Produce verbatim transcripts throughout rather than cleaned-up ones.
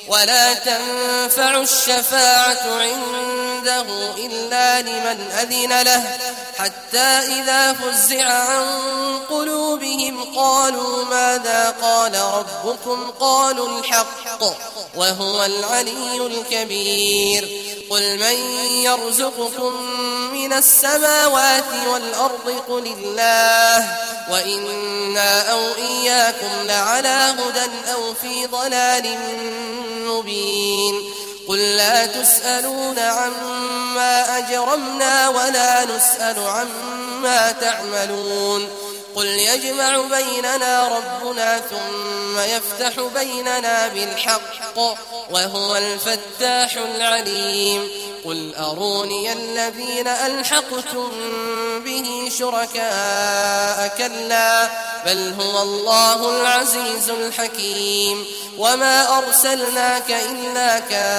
ولا تنفع الشفاعة عنده إلا لمن أذن له حتى إذا فزع عن قلوبهم قالوا ماذا قال ربكم قالوا الحق وهو العلي الكبير قل من يرزقكم من السماوات والأرض قل الله وإنا أو إياكم لعلى هدى أو في ضلال مبين قل لا تسألون عما أجرمنا ولا نسأل عما تعملون قل يجمع بيننا ربنا ثم يفتح بيننا بالحق وهو الفتاح العليم قل أروني الذين ألحقتم به شركاء كلا بل هو الله العزيز الحكيم وما أرسلناك إلا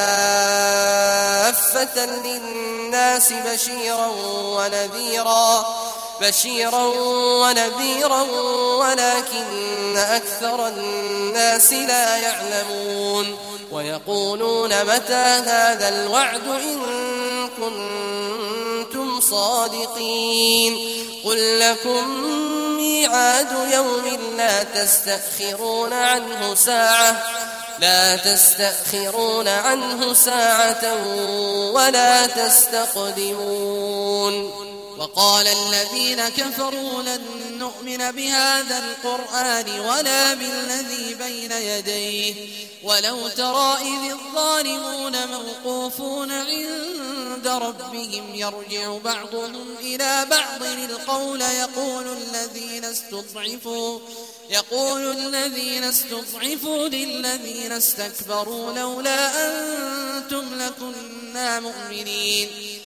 كافة للناس بشيرا ونذيرا بشيرا ونذيرا ولكن أكثر الناس لا يعلمون ويقولون متى هذا الوعد إن كنتم صادقين قل لكم ميعاد يوم لا تستأخرون عنه ساعة لا تستأخرون عنه ساعة ولا تستقدمون وقال الذين كفروا لن نؤمن بهذا القرآن ولا بالذي بين يديه ولو ترى إذ الظالمون موقوفون عند ربهم يرجع بعضهم إلى بعض القول يقول الذين استضعفوا يقول الذين استضعفوا للذين استكبروا لولا أنتم لكنا مؤمنين